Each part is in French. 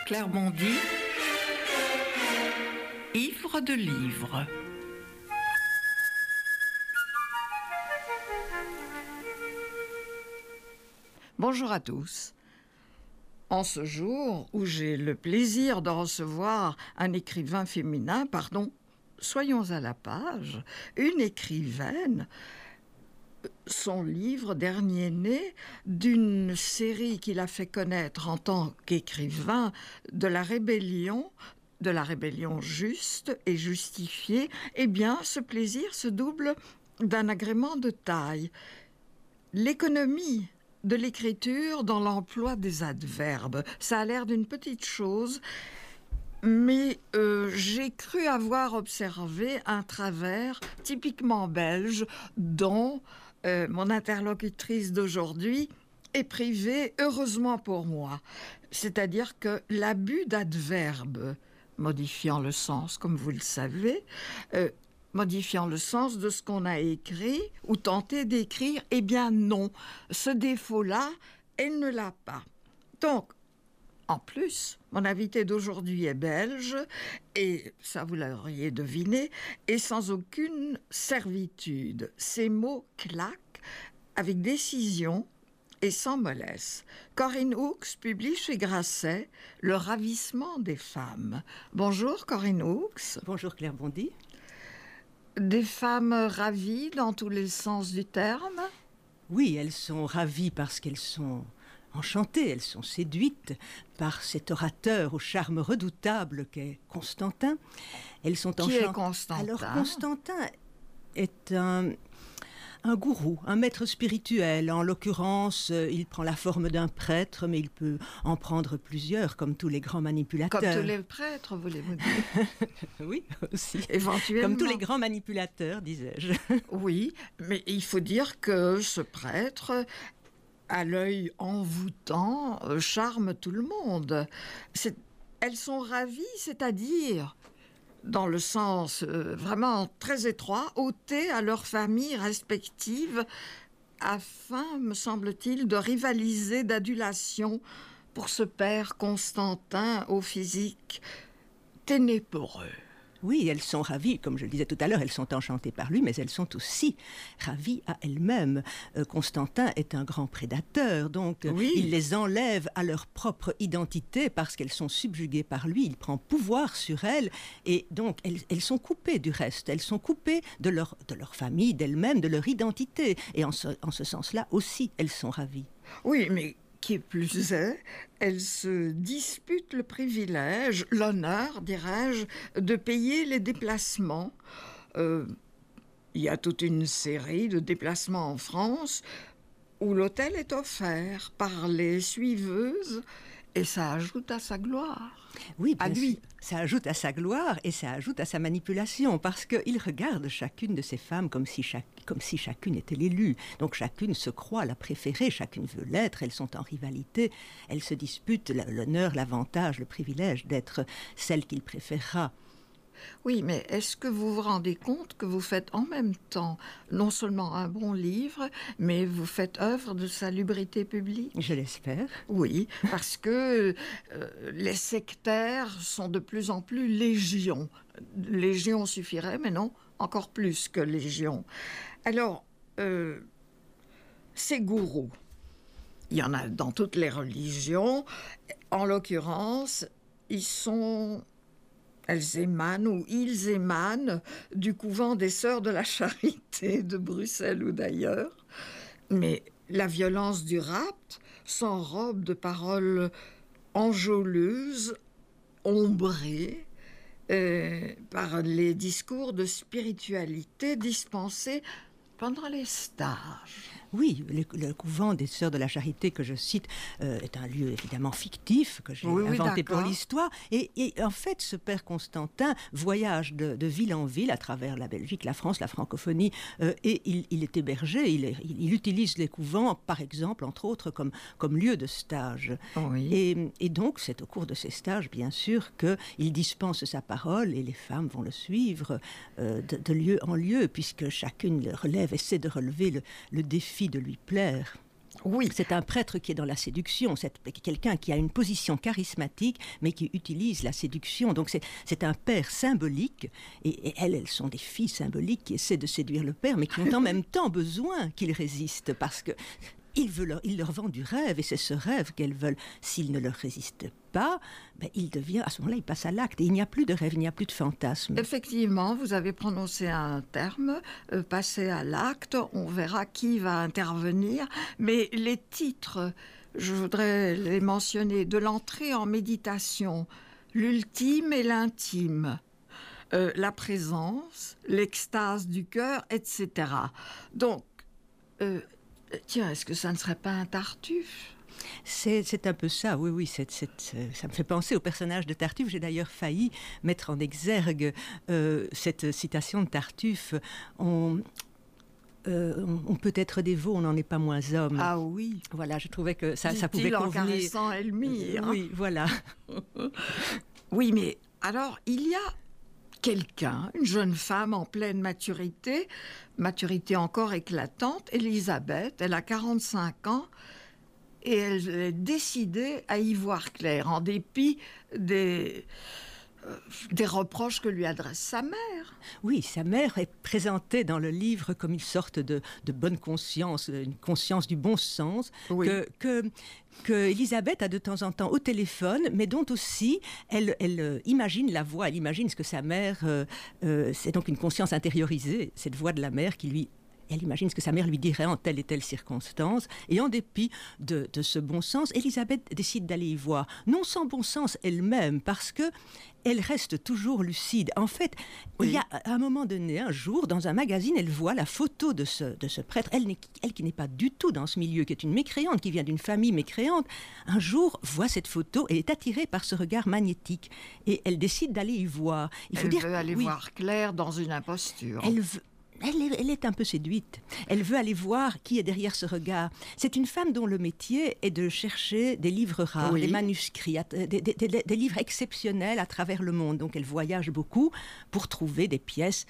Claire Bondy, ivre de livres. Bonjour à tous. En ce jour où j'ai le plaisir de recevoir un écrivain féminin, soyons à la page, une écrivaine, son livre dernier né d'une série qu'il a fait connaître en tant qu'écrivain de la rébellion juste et justifiée, eh bien ce plaisir se double d'un agrément de taille. L'économie de l'écriture dans l'emploi des adverbes. Ça a l'air d'une petite chose, mais j'ai cru avoir observé un travers typiquement belge dont mon interlocutrice d'aujourd'hui est privée, heureusement pour moi. C'est-à-dire que l'abus d'adverbes, modifiant le sens, comme vous le savez, modifiant le sens de ce qu'on a écrit ou tenté d'écrire, eh bien non, ce défaut-là, elle ne l'a pas. Donc, en plus, mon invité d'aujourd'hui est belge, et ça vous l'auriez deviné, et sans aucune servitude. Ces mots claquent avec décision et sans mollesse. Corinne Hooks publie chez Grasset « Le ravissement des femmes ». Bonjour Corinne Hooks. Bonjour Claire Bondy. Des femmes ravies dans tous les sens du terme? Oui, elles sont ravies parce qu'elles sont enchantées, elles sont séduites par cet orateur au charme redoutable qu'est Constantin. Elles sont Qui est Constantin? Alors Constantin est un gourou, un maître spirituel. En l'occurrence, il prend la forme d'un prêtre, mais il peut en prendre plusieurs, comme tous les grands manipulateurs. Comme tous les prêtres, voulez-vous dire? Oui, aussi. Éventuellement. Comme tous les grands manipulateurs, disais-je. Oui, mais il faut dire que ce prêtre, à l'œil envoûtant, charme tout le monde. Elles sont ravies, c'est-à-dire, dans le sens vraiment très étroit, ôter à leurs familles respectives afin, me semble-t-il, de rivaliser d'adulation pour ce père Constantin au physique ténébreux. Oui, elles sont ravies, comme je le disais tout à l'heure, elles sont enchantées par lui, mais elles sont aussi ravies à elles-mêmes. Constantin est un grand prédateur, donc oui. Il les enlève à leur propre identité parce qu'elles sont subjuguées par lui, il prend pouvoir sur elles, et donc elles sont coupées du reste, elles sont coupées de leur famille, d'elles-mêmes, de leur identité, et en ce sens-là aussi, elles sont ravies. Oui, mais qui plus est, elles se disputent le privilège, l'honneur, dirais-je, de payer les déplacements. Il y a toute une série de déplacements en France où l'hôtel est offert par les suiveuses et ça ajoute à sa gloire. Oui, à lui. Ça ajoute à sa gloire et ça ajoute à sa manipulation parce qu'il regarde chacune de ces femmes comme si chacune était l'élue. Donc chacune se croit la préférée, chacune veut l'être, elles sont en rivalité, elles se disputent l'honneur, l'avantage, le privilège d'être celle qu'il préférera. Oui, mais est-ce que vous vous rendez compte que vous faites en même temps non seulement un bon livre, mais vous faites œuvre de salubrité publique? Je l'espère. Oui, parce que les sectaires sont de plus en plus légion. Légion suffirait, mais non, encore plus que légion. Alors, ces gourous, il y en a dans toutes les religions. En l'occurrence, elles émanent ou ils émanent du couvent des Sœurs de la Charité de Bruxelles ou d'ailleurs. Mais la violence du rapt s'enrobe de paroles enjôleuses, ombrées, par les discours de spiritualité dispensés pendant les stages. Oui, le couvent des Sœurs de la Charité que je cite est un lieu évidemment fictif que j'ai inventé pour l'histoire. Et en fait, ce père Constantin voyage de ville en ville à travers la Belgique, la France, la francophonie, et il est hébergé. Il utilise les couvents, par exemple, entre autres, comme lieu de stage. Oui. Et donc, c'est au cours de ces stages, bien sûr, qu'il dispense sa parole et les femmes vont le suivre de lieu en lieu, puisque chacune essaie de relever le défi de lui plaire. Oui. C'est un prêtre qui est dans la séduction, c'est quelqu'un qui a une position charismatique, mais qui utilise la séduction. Donc c'est un père symbolique, et elles sont des filles symboliques qui essaient de séduire le père, mais qui ont en même temps besoin qu'il résiste, parce que il leur vend du rêve, et c'est ce rêve qu'elles veulent. S'il ne leur résiste pas, à ce moment-là, il passe à l'acte, et il n'y a plus de rêve, il n'y a plus de fantasme. Effectivement, vous avez prononcé un terme, passer à l'acte, on verra qui va intervenir, mais les titres, je voudrais les mentionner, de l'entrée en méditation, l'ultime et l'intime, la présence, l'extase du cœur, etc. Donc, tiens, est-ce que ça ne serait pas un Tartuffe ? C'est un peu ça, oui, ça me fait penser au personnage de Tartuffe. J'ai d'ailleurs failli mettre en exergue cette citation de Tartuffe. On peut être dévot, on n'en est pas moins homme. Ah oui. Voilà, je trouvais que ça pouvait convenir. En caressant Elmire. Oui, voilà. Oui, mais alors, il y a quelqu'un, une jeune femme en pleine maturité encore éclatante, Élisabeth, elle a 45 ans, et elle est décidée à y voir clair, en dépit des reproches que lui adresse sa mère. Oui, sa mère est présentée dans le livre comme une sorte de bonne conscience, une conscience du bon sens, oui. que Élisabeth a de temps en temps au téléphone, mais dont aussi elle imagine la voix, elle imagine ce que sa mère... c'est donc une conscience intériorisée, cette voix de la mère qui lui... Elle imagine ce que sa mère lui dirait en telle et telle circonstance. Et en dépit de ce bon sens, Élisabeth décide d'aller y voir. Non sans bon sens elle-même, parce que elle reste toujours lucide. En fait, oui. Il y a à un moment donné, un jour, dans un magazine, elle voit la photo de ce prêtre. Elle qui n'est pas du tout dans ce milieu, qui est une mécréante, qui vient d'une famille mécréante, un jour voit cette photo et est attirée par ce regard magnétique. Et elle décide d'aller y voir. Elle veut aller voir clair dans une imposture. Elle est un peu séduite. Elle veut aller voir qui est derrière ce regard. C'est une femme dont le métier est de chercher des livres rares, oui. Des manuscrits, des livres exceptionnels à travers le monde. Donc elle voyage beaucoup pour trouver des pièces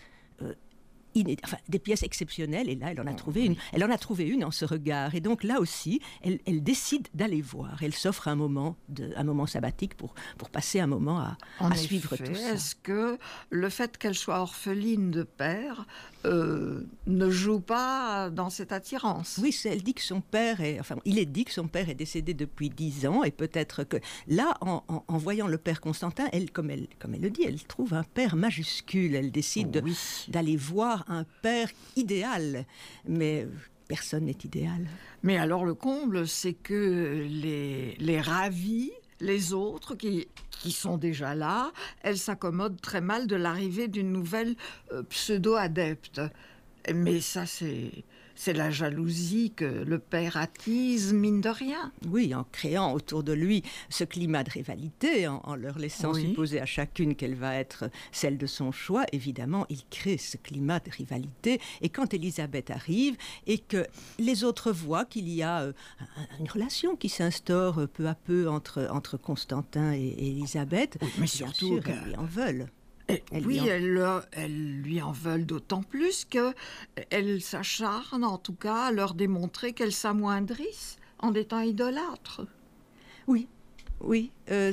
des pièces exceptionnelles, et là, elle en a trouvé une. Elle en a trouvé une en ce regard. Et donc, là aussi, elle décide d'aller voir. Elle s'offre un moment sabbatique pour passer un moment à suivre tout ça. Est-ce que le fait qu'elle soit orpheline de père ne joue pas dans cette attirance ? Oui, elle dit que il est dit que son père est décédé depuis 10 ans, et peut-être que là, en voyant le père Constantin, comme elle le dit, elle trouve un père majuscule. Elle décide d'aller voir un père idéal, mais personne n'est idéal. Mais alors le comble, c'est que les ravis, les autres qui sont déjà là, elles s'accommodent très mal de l'arrivée d'une nouvelle pseudo-adepte. Mais ça, c'est la jalousie que le père attise, mine de rien. Oui, en créant autour de lui ce climat de rivalité, en leur laissant supposer à chacune qu'elle va être celle de son choix, évidemment, il crée ce climat de rivalité. Et quand Élisabeth arrive et que les autres voient qu'il y a une relation qui s'instaure peu à peu entre Constantin et Élisabeth, mais surtout elles lui en veulent. Elles lui en veulent d'autant plus qu'elles s'acharnent, en tout cas, à leur démontrer qu'elles s'amoindrissent en étant idolâtres. Oui. Je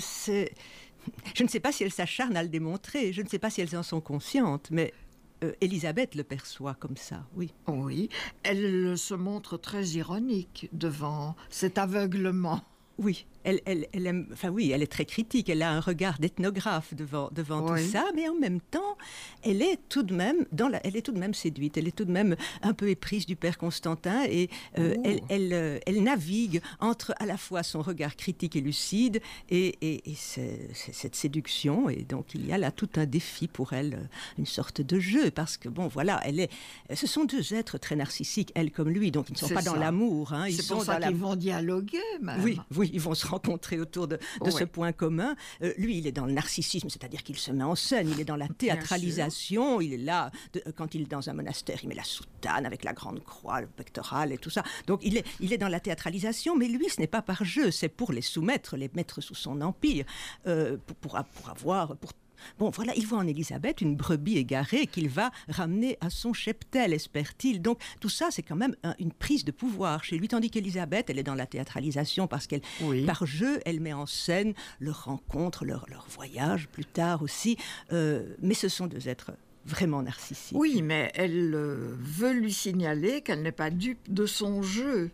ne sais pas si elles s'acharnent à le démontrer, je ne sais pas si elles en sont conscientes, mais Élisabeth le perçoit comme ça, oui. Oui, elle se montre très ironique devant cet aveuglement. Oui, elle est très critique, elle a un regard d'ethnographe devant tout ça, mais en même temps, elle est tout de même séduite, elle est tout de même un peu éprise du père Constantin, et elle navigue entre à la fois son regard critique et lucide et cette séduction, et donc il y a là tout un défi pour elle, une sorte de jeu, parce que ce sont deux êtres très narcissiques, elle comme lui, donc ils ne sont pas dans l'amour. Hein, c'est pour ça qu'ils vont dialoguer, même. Oui, ils vont se rencontrer autour de ce point commun. Lui, il est dans le narcissisme, c'est-à-dire qu'il se met en scène, il est dans la théâtralisation, il est là, quand il est dans un monastère, il met la soutane avec la grande croix, le pectoral et tout ça. Donc il est dans la théâtralisation, mais lui, ce n'est pas par jeu, c'est pour les soumettre, les mettre sous son empire, pour Bon, voilà, il voit en Élisabeth une brebis égarée qu'il va ramener à son cheptel, espère-t-il. Donc, tout ça, c'est quand même une prise de pouvoir chez lui, tandis qu'Élisabeth, elle est dans la théâtralisation parce qu'elle, par jeu, elle met en scène leur rencontre, leur voyage, plus tard aussi. Mais ce sont deux êtres vraiment narcissiques. Oui, mais elle veut lui signaler qu'elle n'est pas dupe de son jeu.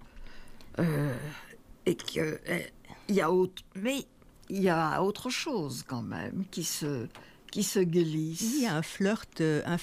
Et qu'il y a mais il y a autre chose quand même qui se glisse. Il y a un flirt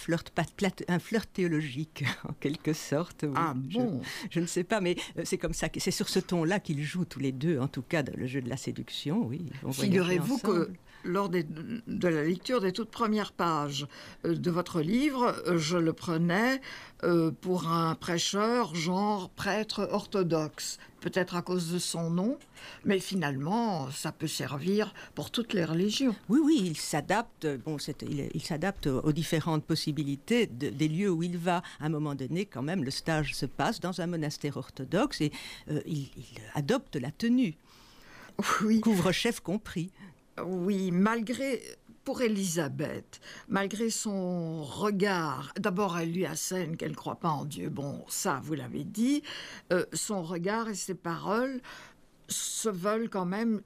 théologique en quelque sorte. Oui. Ah bon. Je ne sais pas, mais c'est comme ça, c'est sur ce ton-là qu'ils jouent tous les deux, en tout cas le jeu de la séduction. Oui. Figurez-vous que lors de la lecture des toutes premières pages de votre livre, je le prenais pour un prêcheur, genre prêtre orthodoxe, peut-être à cause de son nom, mais finalement, ça peut servir pour toutes les religions. Oui, il s'adapte. Bon, il s'adapte aux différentes possibilités des lieux où il va. À un moment donné, quand même, le stage se passe dans un monastère orthodoxe et il adopte la tenue, couvre-chef compris. Oui, pour Élisabeth, malgré son regard, d'abord elle lui assène qu'elle ne croit pas en Dieu, bon, ça vous l'avez dit, son regard et ses paroles se veulent quand même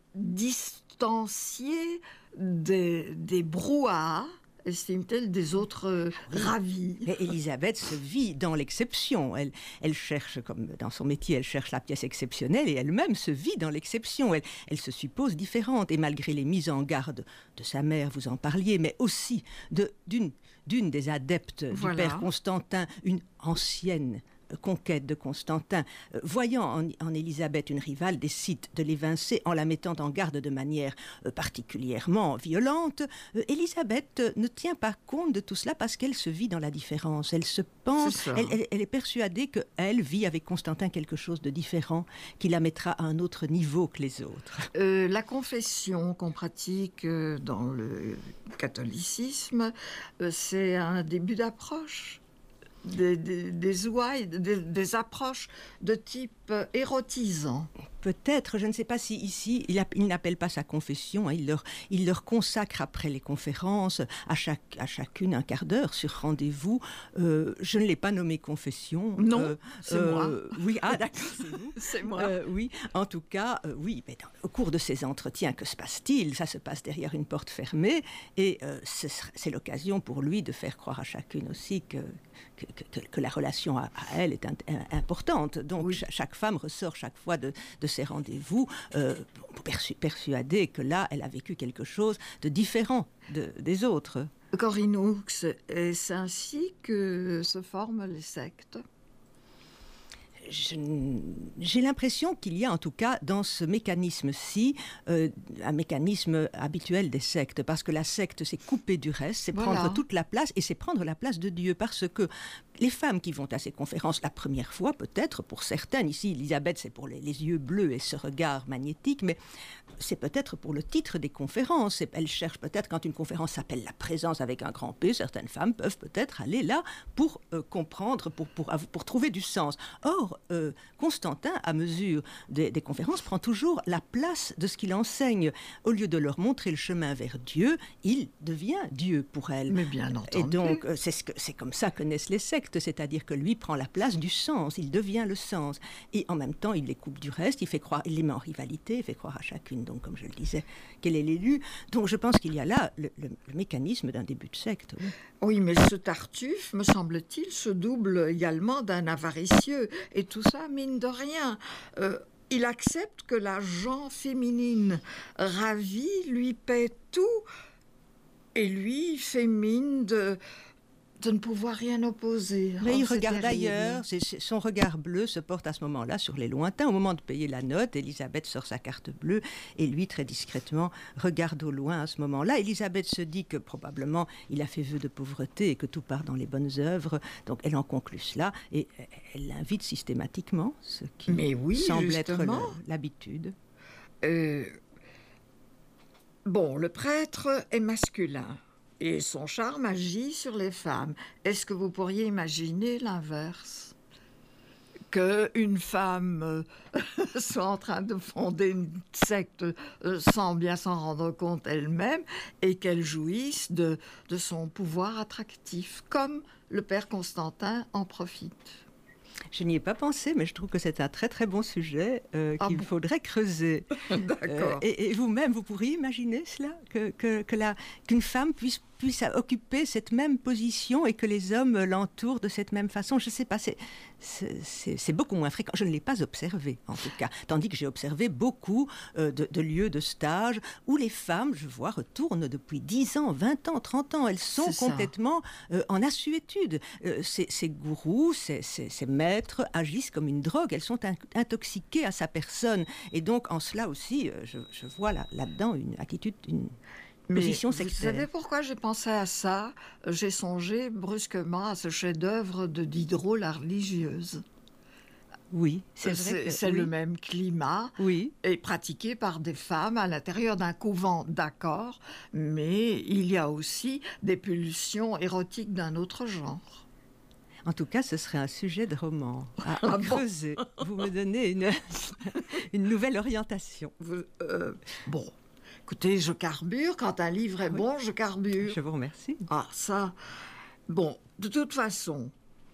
distancier des brouhahas, estime-t-elle, des autres ravis. Mais Élisabeth se vit dans l'exception. Elle cherche, comme dans son métier, elle cherche la pièce exceptionnelle et elle-même se vit dans l'exception. Elle se suppose différente et malgré les mises en garde de sa mère, vous en parliez, mais aussi d'une des adeptes du père Constantin, une ancienne conquête de Constantin, voyant en Élisabeth une rivale, décide de l'évincer en la mettant en garde de manière particulièrement violente. Élisabeth ne tient pas compte de tout cela parce qu'elle se vit dans la différence. Elle se pense, elle est persuadée qu'elle vit avec Constantin quelque chose de différent qui la mettra à un autre niveau que les autres. La confession qu'on pratique dans le catholicisme, c'est un début d'approche. Des ouailles, des approches de type érotisant. Peut-être, je ne sais pas si ici, il n'appelle pas sa confession, il leur consacre après les conférences, à chacune un quart d'heure sur rendez-vous. Je ne l'ai pas nommé confession. Non, c'est moi. Oui, d'accord, c'est vous. C'est moi. Oui, en tout cas, oui, mais au cours de ces entretiens, que se passe-t-il? Ça se passe derrière une porte fermée et c'est l'occasion pour lui de faire croire à chacune aussi que la relation à elle est importante. Donc chaque femme ressort chaque fois de ces rendez-vous persuadée que là, elle a vécu quelque chose de différent des autres. Corinne Hooks, est-ce ainsi que se forment les sectes ? J'ai l'impression qu'il y a en tout cas dans ce mécanisme-ci un mécanisme habituel des sectes, parce que la secte c'est couper du reste, c'est prendre toute la place et c'est prendre la place de Dieu, parce que les femmes qui vont à ces conférences la première fois, peut-être pour certaines, ici Élisabeth c'est pour les yeux bleus et ce regard magnétique, mais c'est peut-être pour le titre des conférences. Elles cherchent peut-être, quand une conférence s'appelle la présence avec un grand P, certaines femmes peuvent peut-être aller là pour comprendre, pour trouver du sens. Or, Constantin, à mesure des conférences, prend toujours la place de ce qu'il enseigne. Au lieu de leur montrer le chemin vers Dieu, il devient Dieu pour elles. Mais bien entendu. Et donc, c'est comme ça que naissent les sectes, c'est-à-dire que lui prend la place du sens, il devient le sens. Et en même temps, il les coupe du reste, il les met en rivalité, il fait croire à chacune, donc comme je le disais, qu'elle est l'élu. Donc je pense qu'il y a là le mécanisme d'un début de secte. Oui, mais ce Tartuffe, me semble-t-il, se double également d'un avaricieux. Et tout ça, mine de rien. Il accepte que la gent féminine ravie lui paie tout, et lui fait mine de ne pouvoir rien opposer. Mais il regarde ailleurs, son regard bleu se porte à ce moment-là sur les lointains. Au moment de payer la note, Élisabeth sort sa carte bleue et lui, très discrètement, regarde au loin à ce moment-là. Élisabeth se dit que probablement il a fait vœu de pauvreté et que tout part dans les bonnes œuvres. Donc elle en conclut cela et elle l'invite systématiquement, ce qui semble justement être l'habitude. Bon, le prêtre est masculin. Et son charme agit sur les femmes. Est-ce que vous pourriez imaginer l'inverse ? qu'une femme soit en train de fonder une secte sans bien s'en rendre compte elle-même et qu'elle jouisse de son pouvoir attractif, comme le père Constantin en profite. Je n'y ai pas pensé, mais je trouve que c'est un très très bon sujet qu'il faudrait creuser. D'accord. Et vous-même, vous pourriez imaginer cela, qu'une femme puisse occuper cette même position et que les hommes l'entourent de cette même façon. Je ne sais pas, c'est beaucoup moins fréquent. Je ne l'ai pas observé, en tout cas. Tandis que j'ai observé beaucoup de lieux de stage où les femmes, je vois, retournent depuis 10 ans, 20 ans, 30 ans. Elles sont complètement en assuétude. Ces gourous, ces maîtres agissent comme une drogue. Elles sont intoxiquées à sa personne. Et donc, en cela aussi, je vois là-dedans une attitude, une position sectaire. Vous savez pourquoi j'ai pensé à ça? J'ai songé brusquement à ce chef-d'œuvre de Diderot, La religieuse. Oui, c'est vrai. C'est le même climat, et pratiqué par des femmes à l'intérieur d'un couvent, d'accord, mais il y a aussi des pulsions érotiques d'un autre genre. En tout cas, ce serait un sujet de roman à creuser. Vous me donnez une nouvelle orientation. Bon, écoutez, je carbure. Quand un livre est bon, je carbure. Je vous remercie. Ah, ça... Bon, de toute façon,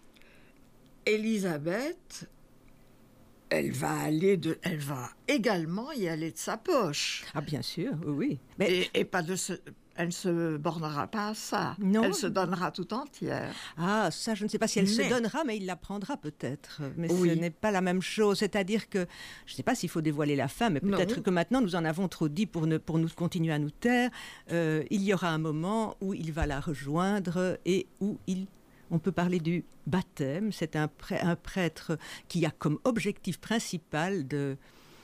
Élisabeth, elle va également y aller de sa poche. Ah, bien sûr, oui. Mais... Et pas de ce... Elle ne se bornera pas à ça. Non. Elle se donnera tout entière. Ah, ça, je ne sais pas si elle se donnera, mais il la prendra peut-être. Mais ce n'est pas la même chose. C'est-à-dire que, je ne sais pas s'il faut dévoiler la fin, mais peut-être que maintenant, nous en avons trop dit pour nous continuer à nous taire. Il y aura un moment où il va la rejoindre et où on peut parler du baptême. C'est un prêtre qui a comme objectif principal de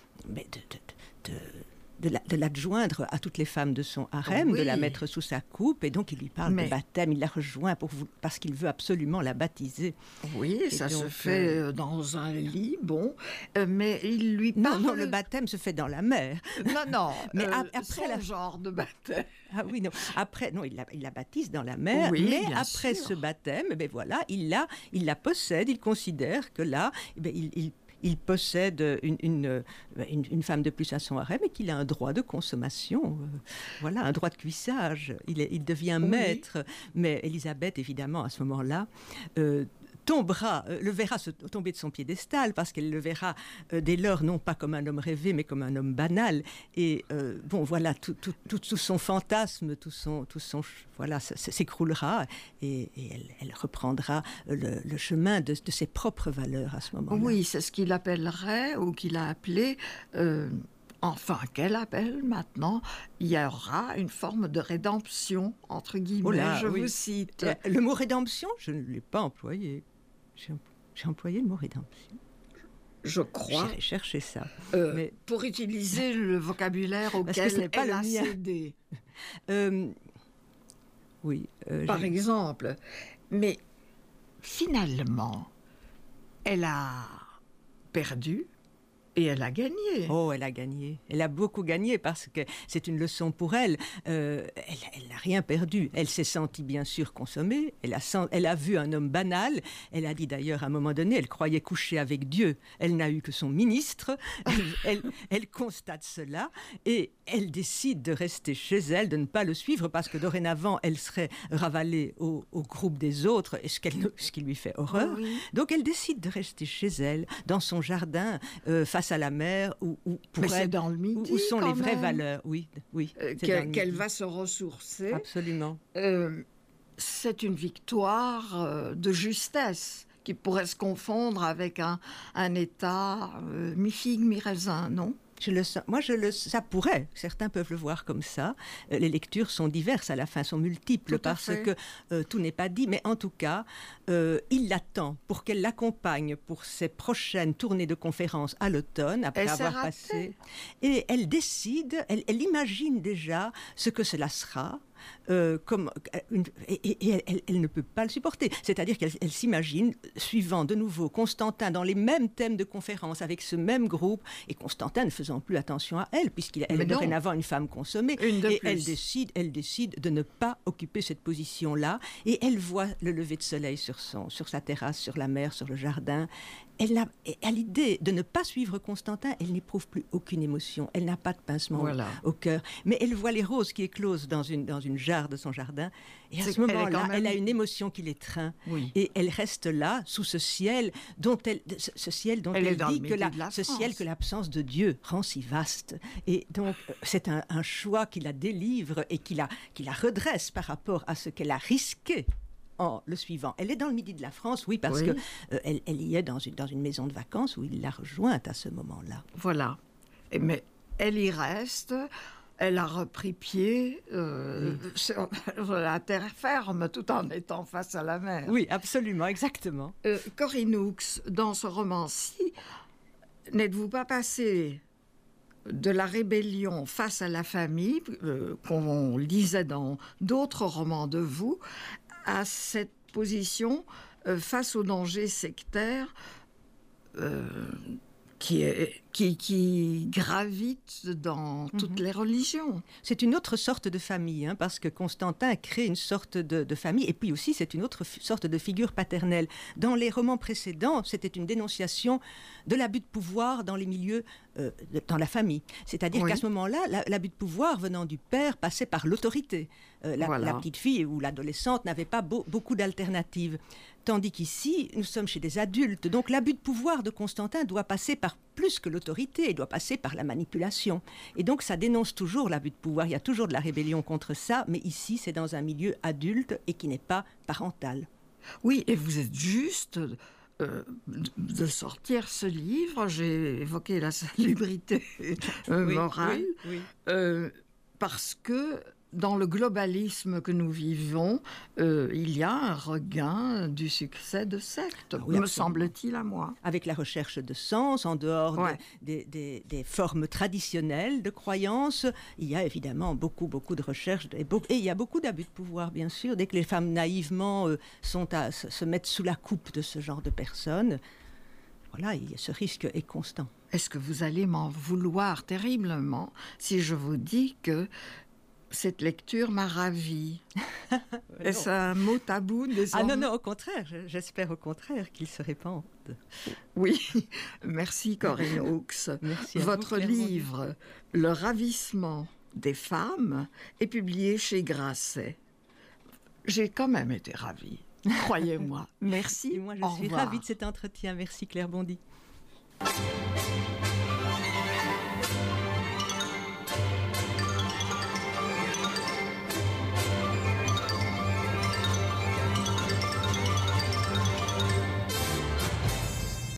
l'adjoindre à toutes les femmes de son harem, de la mettre sous sa coupe, et donc il lui parle de baptême, il la rejoint parce qu'il veut absolument la baptiser. Oui, et ça se fait dans un lit, mais il lui parle... Non, le baptême se fait dans la mer. Non, mais après genre de baptême. Ah oui, non, il la baptise dans la mer, mais après ce baptême, voilà, il la possède, il considère que là, il possède une femme de plus à son harem et qu'il a un droit de consommation, un droit de cuissage. Il devient maître. Mais Élisabeth, évidemment, à ce moment-là, le verra tomber de son piédestal, parce qu'elle le verra dès lors non pas comme un homme rêvé, mais comme un homme banal. Et tout son fantasme, tout son s'écroulera, et elle reprendra le chemin de ses propres valeurs à ce moment-là. Oui, c'est ce qu'il appellerait, ou qu'il a appelé... qu'elle appelle maintenant, il y aura une forme de rédemption, entre guillemets, vous cite. Le mot rédemption, je ne l'ai pas employé. J'ai employé le mot rédemption. Je crois. J'irai chercher ça. Mais... Pour utiliser le vocabulaire auquel elle a cédé. Par exemple. Mais finalement, elle a perdu. Et elle a gagné. Oh, elle a gagné. Elle a beaucoup gagné, parce que c'est une leçon pour elle. Elle n'a rien perdu. Elle s'est sentie bien sûr consommée. Elle a vu un homme banal. Elle a dit d'ailleurs à un moment donné, elle croyait coucher avec Dieu. Elle n'a eu que son ministre. Elle constate cela et elle décide de rester chez elle, de ne pas le suivre, parce que dorénavant, elle serait ravalée au groupe des autres, et ce qui lui fait horreur. Oui. Donc elle décide de rester chez elle, dans son jardin, face à la mer, où sont les vraies valeurs. Oui. Qu'elle va se ressourcer. Absolument. C'est une victoire de justesse qui pourrait se confondre avec un état mi-figue, mi-raisin, non ? Ça pourrait. Certains peuvent le voir comme ça. Les lectures sont diverses à la fin, sont multiples, parce que tout n'est pas dit. Mais en tout cas, il l'attend pour qu'elle l'accompagne pour ses prochaines tournées de conférences à l'automne, après avoir passé. Et elle décide, elle imagine déjà ce que cela sera. elle ne peut pas le supporter. C'est-à-dire qu'elle s'imagine suivant de nouveau Constantin dans les mêmes thèmes de conférence avec ce même groupe, et Constantin ne faisant plus attention à elle, puisqu'elle est dorénavant une femme consommée. Et elle décide de ne pas occuper cette position-là, et elle voit le lever de soleil sur sa terrasse, sur la mer, sur le jardin. À l'idée de ne pas suivre Constantin, elle n'éprouve plus aucune émotion. Elle n'a pas de pincement au cœur. Mais elle voit les roses qui éclosent dans une jarre de son jardin. Et à ce moment-là, elle a une émotion qui l'étreint. Oui. Et elle reste là, sous ce ciel dont elle dit que l'absence de Dieu rend si vaste. Et donc, c'est un choix qui la délivre et qui la redresse par rapport à ce qu'elle a risqué. Le suivant. Elle est dans le midi de la France, oui, parce que elle y est dans une maison de vacances où il l'a rejointe à ce moment-là. Voilà. Mais elle y reste. Elle a repris pied sur la terre ferme tout en étant face à la mer. Oui, absolument, exactement. Corinne Hooks, dans ce roman-ci, n'êtes-vous pas passée de la rébellion face à la famille, qu'on lisait dans d'autres romans de vous, à cette position face au danger sectaire qui gravite dans toutes les religions. C'est une autre sorte de famille, parce que Constantin crée une sorte de famille, et puis aussi c'est une autre sorte de figure paternelle. Dans les romans précédents, c'était une dénonciation de l'abus de pouvoir dans les milieux, dans la famille. C'est-à-dire qu'à ce moment-là, l'abus de pouvoir venant du père passait par l'autorité. La petite fille ou l'adolescente n'avait pas beaucoup d'alternatives. Tandis qu'ici, nous sommes chez des adultes. Donc l'abus de pouvoir de Constantin doit passer par plus que l'autorité, il doit passer par la manipulation. Et donc ça dénonce toujours l'abus de pouvoir, il y a toujours de la rébellion contre ça, mais ici c'est dans un milieu adulte et qui n'est pas parental. Oui, et vous êtes juste de sortir ce livre, j'ai évoqué la salubrité morale, parce que dans le globalisme que nous vivons, il y a un regain du succès de sectes, me semble-t-il à moi. Avec la recherche de sens, en dehors des formes traditionnelles de croyances, il y a évidemment beaucoup de recherches, et il y a beaucoup d'abus de pouvoir, bien sûr. Dès que les femmes naïvement se mettent sous la coupe de ce genre de personnes, voilà, ce risque est constant. Est-ce que vous allez m'en vouloir terriblement si je vous dis que cette lecture m'a ravie? Est-ce un mot tabou désormais? Non, au contraire. J'espère au contraire qu'il se répande. Oui, merci Corinne Hooks. Merci Votre livre, Le ravissement des femmes, est publié chez Grasset. J'ai quand même été ravie, croyez-moi. Merci. Et moi, je suis ravie de cet entretien. Merci Claire Bondy.